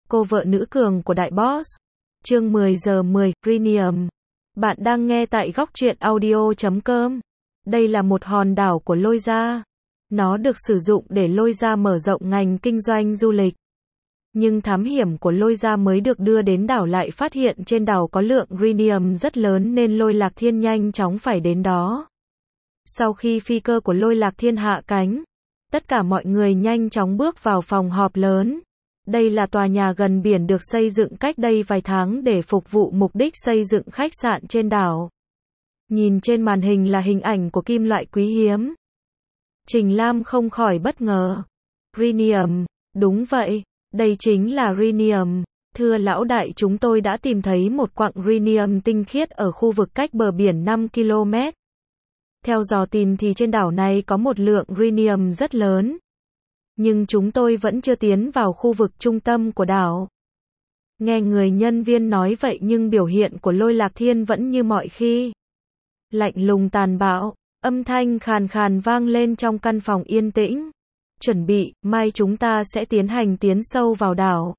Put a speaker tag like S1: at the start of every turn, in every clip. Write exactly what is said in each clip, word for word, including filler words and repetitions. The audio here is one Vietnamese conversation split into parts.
S1: cô vợ nữ cường của đại boss. Chương mười giờ mười, Rhenium. Bạn đang nghe tại góc truyện audio chấm com. Đây là một hòn đảo của Lôi Gia. Nó được sử dụng để Lôi Gia mở rộng ngành kinh doanh du lịch. Nhưng thám hiểm của Lôi Gia mới được đưa đến đảo lại phát hiện trên đảo có lượng Rhenium rất lớn nên Lôi Lạc Thiên nhanh chóng phải đến đó. Sau khi phi cơ của Lôi Lạc Thiên hạ cánh, tất cả mọi người nhanh chóng bước vào phòng họp lớn. Đây là tòa nhà gần biển được xây dựng cách đây vài tháng để phục vụ mục đích xây dựng khách sạn trên đảo. Nhìn trên màn hình là hình ảnh của kim loại quý hiếm. Trình Lam không khỏi bất ngờ. Rhenium, đúng vậy, đây chính là Rhenium. Thưa lão đại, chúng tôi đã tìm thấy một quặng Rhenium tinh khiết ở khu vực cách bờ biển năm ki lô mét. Theo dò tìm thì trên đảo này có một lượng Rhenium rất lớn. Nhưng chúng tôi vẫn chưa tiến vào khu vực trung tâm của đảo. Nghe người nhân viên nói vậy nhưng biểu hiện của Lôi Lạc Thiên vẫn như mọi khi. Lạnh lùng tàn bạo, âm thanh khàn khàn vang lên trong căn phòng yên tĩnh. Chuẩn bị, mai chúng ta sẽ tiến hành tiến sâu vào đảo.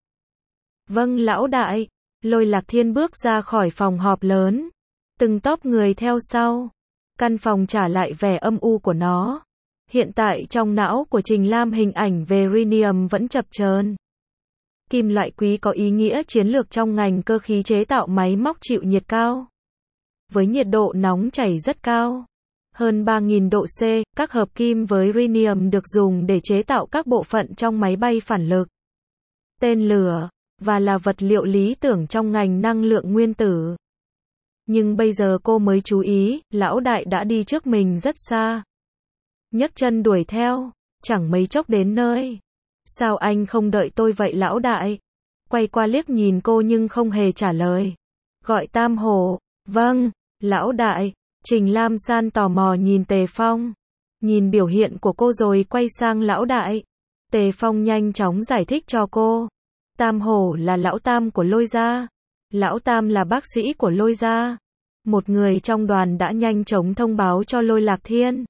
S1: Vâng lão đại. Lôi Lạc Thiên bước ra khỏi phòng họp lớn. Từng tốp người theo sau. Căn phòng trả lại vẻ âm u của nó. Hiện tại trong não của Trình Lam hình ảnh về Rhenium vẫn chập chờn. Kim loại quý có ý nghĩa chiến lược trong ngành cơ khí chế tạo máy móc chịu nhiệt cao. Với nhiệt độ nóng chảy rất cao, hơn ba nghìn độ C, các hợp kim với Rhenium được dùng để chế tạo các bộ phận trong máy bay phản lực, tên lửa, và là vật liệu lý tưởng trong ngành năng lượng nguyên tử. Nhưng bây giờ cô mới chú ý, lão đại đã đi trước mình rất xa. Nhấc chân đuổi theo, chẳng mấy chốc đến nơi. Sao anh không đợi tôi vậy lão đại? Quay qua liếc nhìn cô nhưng không hề trả lời. Gọi Tam Hổ. Vâng, lão đại. Trình Lam San tò mò nhìn Tề Phong. Nhìn biểu hiện của cô rồi quay sang lão đại. Tề Phong nhanh chóng giải thích cho cô. Tam Hổ là lão Tam của Lôi Gia. Lão Tam là bác sĩ của Lôi Gia. Một người trong đoàn đã nhanh chóng thông báo cho Lôi Lạc Thiên.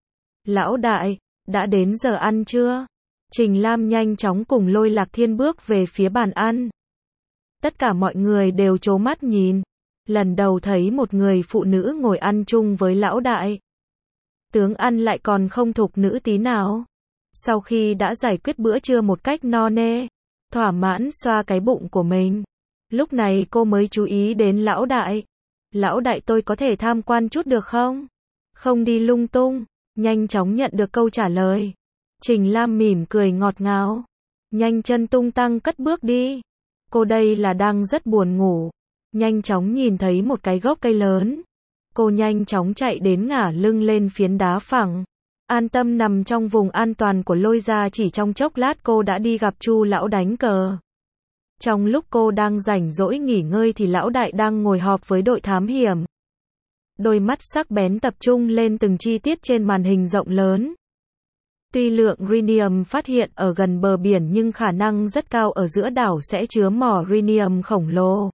S1: Lão đại, đã đến giờ ăn chưa? Trình Lam nhanh chóng cùng Lôi Lạc Thiên bước về phía bàn ăn. Tất cả mọi người đều trố mắt nhìn. Lần đầu thấy một người phụ nữ ngồi ăn chung với lão đại. Tướng ăn lại còn không thục nữ tí nào. Sau khi đã giải quyết bữa trưa một cách no nê, thỏa mãn xoa cái bụng của mình, lúc này cô mới chú ý đến lão đại. Lão đại, tôi có thể tham quan chút được không? Không đi lung tung. Nhanh chóng nhận được câu trả lời. Trình Lam mỉm cười ngọt ngào. Nhanh chân tung tăng cất bước đi. Cô đây là đang rất buồn ngủ. Nhanh chóng nhìn thấy một cái gốc cây lớn. Cô nhanh chóng chạy đến ngả lưng lên phiến đá phẳng. An tâm nằm trong vùng an toàn của Lôi Gia, chỉ trong chốc lát cô đã đi gặp Chu lão đánh cờ. Trong lúc cô đang rảnh rỗi nghỉ ngơi thì lão đại đang ngồi họp với đội thám hiểm. Đôi mắt sắc bén tập trung lên từng chi tiết trên màn hình rộng lớn. Tuy lượng Rhenium phát hiện ở gần bờ biển nhưng khả năng rất cao ở giữa đảo sẽ chứa mỏ Rhenium khổng lồ.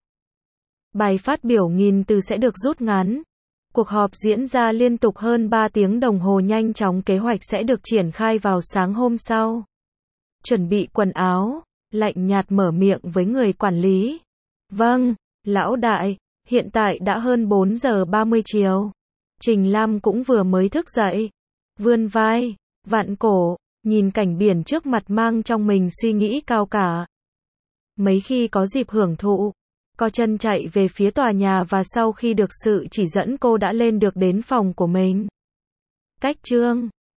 S1: Bài phát biểu nghìn từ sẽ được rút ngắn. Cuộc họp diễn ra liên tục hơn ba tiếng đồng hồ, nhanh chóng kế hoạch sẽ được triển khai vào sáng hôm sau. Chuẩn bị quần áo, lạnh nhạt mở miệng với người quản lý. Vâng, lão đại. Hiện tại đã hơn bốn giờ ba mươi chiều. Trình Lam cũng vừa mới thức dậy. Vươn vai, vặn cổ, nhìn cảnh biển trước mặt mang trong mình suy nghĩ cao cả. Mấy khi có dịp hưởng thụ, co chân chạy về phía tòa nhà và sau khi được sự chỉ dẫn cô đã lên được đến phòng của mình. Cách chương